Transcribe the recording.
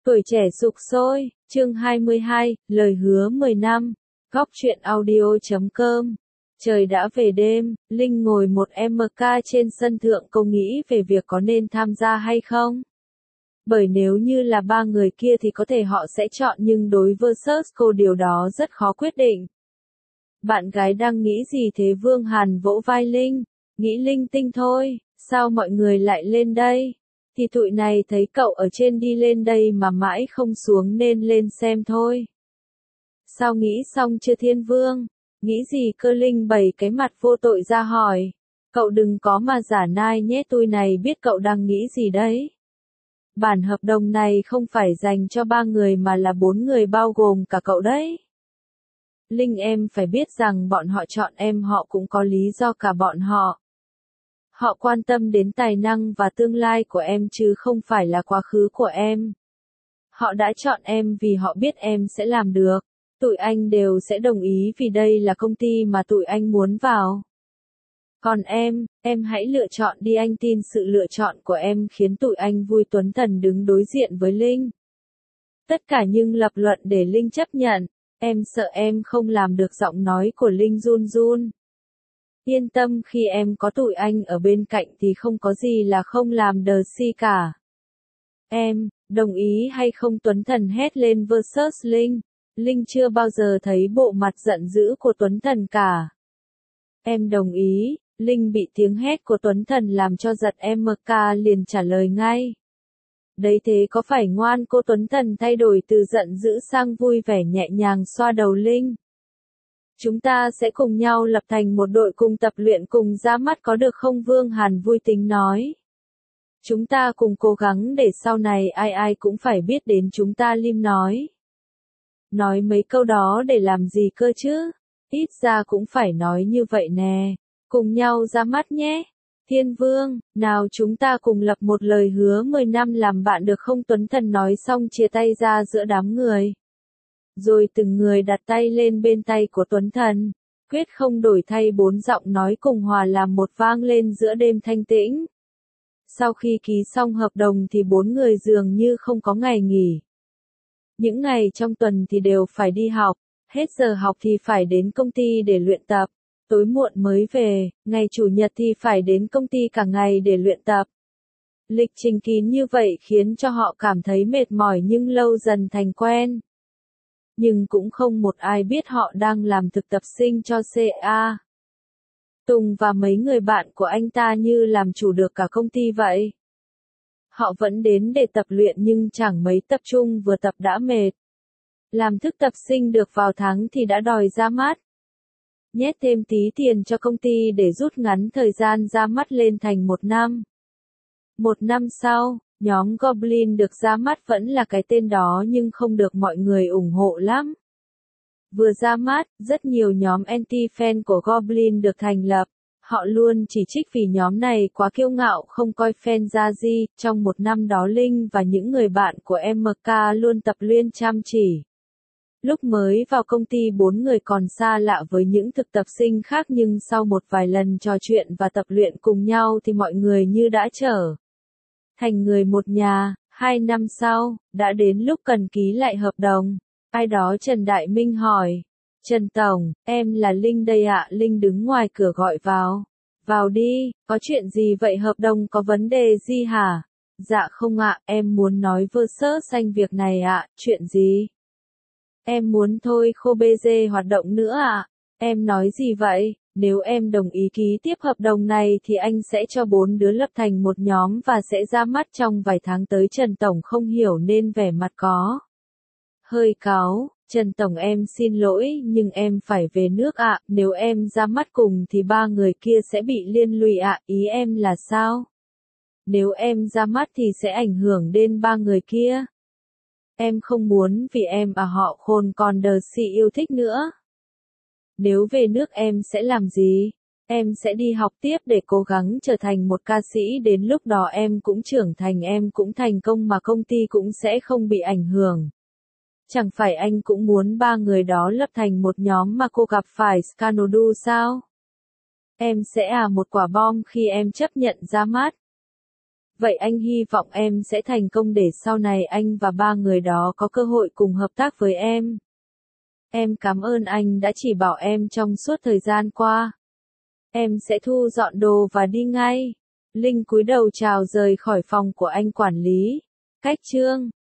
Tuổi trẻ sục sôi, chương 22, lời hứa 10 năm, góc truyện audio.com. Trời đã về đêm, Linh ngồi một MK trên sân thượng câu nghĩ về việc có nên tham gia hay không. Bởi nếu như là ba người kia thì có thể họ sẽ chọn nhưng đối versus cô điều đó rất khó quyết định. Bạn gái đang nghĩ gì thế? Vương Hàn vỗ vai Linh, nghĩ linh tinh thôi, sao mọi người lại lên đây? Thì tụi này thấy cậu ở trên đi lên đây mà mãi không xuống nên lên xem thôi. Sao nghĩ xong chưa Thiên Vương? Nghĩ gì cơ? Linh bày cái mặt vô tội ra hỏi. Cậu đừng có mà giả nai nhé, tôi này biết cậu đang nghĩ gì đấy. Bản hợp đồng này không phải dành cho 3 người mà là 4 người bao gồm cả cậu đấy. Linh em phải biết rằng bọn họ chọn em họ cũng có lý do cả bọn họ. Họ quan tâm đến tài năng và tương lai của em chứ không phải là quá khứ của em. Họ đã chọn em vì họ biết em sẽ làm được. Tụi anh đều sẽ đồng ý vì đây là công ty mà tụi anh muốn vào. Còn em hãy lựa chọn đi, anh tin sự lựa chọn của em khiến tụi anh vui. Tuấn Thần đứng đối diện với Linh. Tất cả nhưng lập luận để Linh chấp nhận. Em sợ em không làm được. Giọng nói của Linh run run. Yên tâm, khi em có tụi anh ở bên cạnh thì không có gì là không làm đờ si cả. Em, đồng ý hay không? Tuấn Thần hét lên versus Linh. Linh chưa bao giờ thấy bộ mặt giận dữ của Tuấn Thần cả. Em đồng ý. Linh bị tiếng hét của Tuấn Thần làm cho giật, MK liền trả lời ngay. Đấy thế có phải ngoan cô? Tuấn Thần thay đổi từ giận dữ sang vui vẻ, nhẹ nhàng xoa đầu Linh. Chúng ta sẽ cùng nhau lập thành một đội, cùng tập luyện, cùng ra mắt có được không? Vương Hàn vui tính nói. Chúng ta cùng cố gắng để sau này ai ai cũng phải biết đến chúng ta. Lim nói. Nói mấy câu đó để làm gì cơ chứ? Ít ra cũng phải nói như vậy nè. Cùng nhau ra mắt nhé. Thiên Vương, nào chúng ta cùng lập một lời hứa 10 năm làm bạn được không? Tuấn Thần nói xong chia tay ra giữa đám người. Rồi từng người đặt tay lên bên tay của Tuấn Thần. Quyết không đổi thay, 4 giọng nói cùng hòa làm một vang lên giữa đêm thanh tĩnh. Sau khi ký xong hợp đồng thì 4 người dường như không có ngày nghỉ. Những ngày trong tuần thì đều phải đi học, hết giờ học thì phải đến công ty để luyện tập. Tối muộn mới về, ngày chủ nhật thì phải đến công ty cả ngày để luyện tập. Lịch trình kín như vậy khiến cho họ cảm thấy mệt mỏi nhưng lâu dần thành quen. Nhưng cũng không một ai biết họ đang làm thực tập sinh cho CA. Tùng và mấy người bạn của anh ta như làm chủ được cả công ty vậy. Họ vẫn đến để tập luyện nhưng chẳng mấy tập trung, vừa tập đã mệt. Làm thực tập sinh được vào tháng thì đã đòi ra mắt. Nhét thêm tí tiền cho công ty để rút ngắn thời gian ra mắt lên thành 1 năm. 1 năm sau, nhóm Goblin được ra mắt vẫn là cái tên đó nhưng không được mọi người ủng hộ lắm. Vừa ra mắt, rất nhiều nhóm anti-fan của Goblin được thành lập. Họ luôn chỉ trích vì nhóm này quá kiêu ngạo, không coi fan ra gì. Trong 1 năm đó Linh và những người bạn của MK luôn tập luyện chăm chỉ. Lúc mới vào công ty 4 người còn xa lạ với những thực tập sinh khác nhưng sau một vài lần trò chuyện và tập luyện cùng nhau thì mọi người như đã trở thành người một nhà. 2 năm sau, đã đến lúc cần ký lại hợp đồng. Ai đó Trần Đại Minh hỏi. Trần Tổng, em là Linh đây ạ. Linh đứng ngoài cửa gọi vào. Vào đi, có chuyện gì vậy? Hợp đồng có vấn đề gì hả? Dạ không ạ, em muốn nói versus anh việc này ạ. Chuyện gì? Em muốn thôi khô BG hoạt động nữa ạ. Em nói gì vậy? Nếu em đồng ý ký tiếp hợp đồng này thì anh sẽ cho 4 đứa lập thành một nhóm và sẽ ra mắt trong vài tháng tới. Trần Tổng không hiểu nên vẻ mặt có hơi cáu. Trần Tổng em xin lỗi nhưng em phải về nước ạ. Nếu em ra mắt cùng thì 3 người kia sẽ bị liên lụy ạ. Ý em là sao? Nếu em ra mắt thì sẽ ảnh hưởng đến 3 người kia. Em không muốn vì em họ khôn còn đờ si yêu thích nữa. Nếu về nước em sẽ làm gì? Em sẽ đi học tiếp để cố gắng trở thành một ca sĩ. Đến lúc đó em cũng trưởng thành, em cũng thành công mà công ty cũng sẽ không bị ảnh hưởng. Chẳng phải anh cũng muốn 3 người đó lập thành một nhóm mà cô gặp phải Scanodu sao? Em sẽ một quả bom khi em chấp nhận ra mắt. Vậy anh hy vọng em sẽ thành công để sau này anh và ba người đó có cơ hội cùng hợp tác với em. Em cảm ơn anh đã chỉ bảo em trong suốt thời gian qua. Em sẽ thu dọn đồ và đi ngay. Linh cúi đầu chào rời khỏi phòng của anh quản lý. Cách chương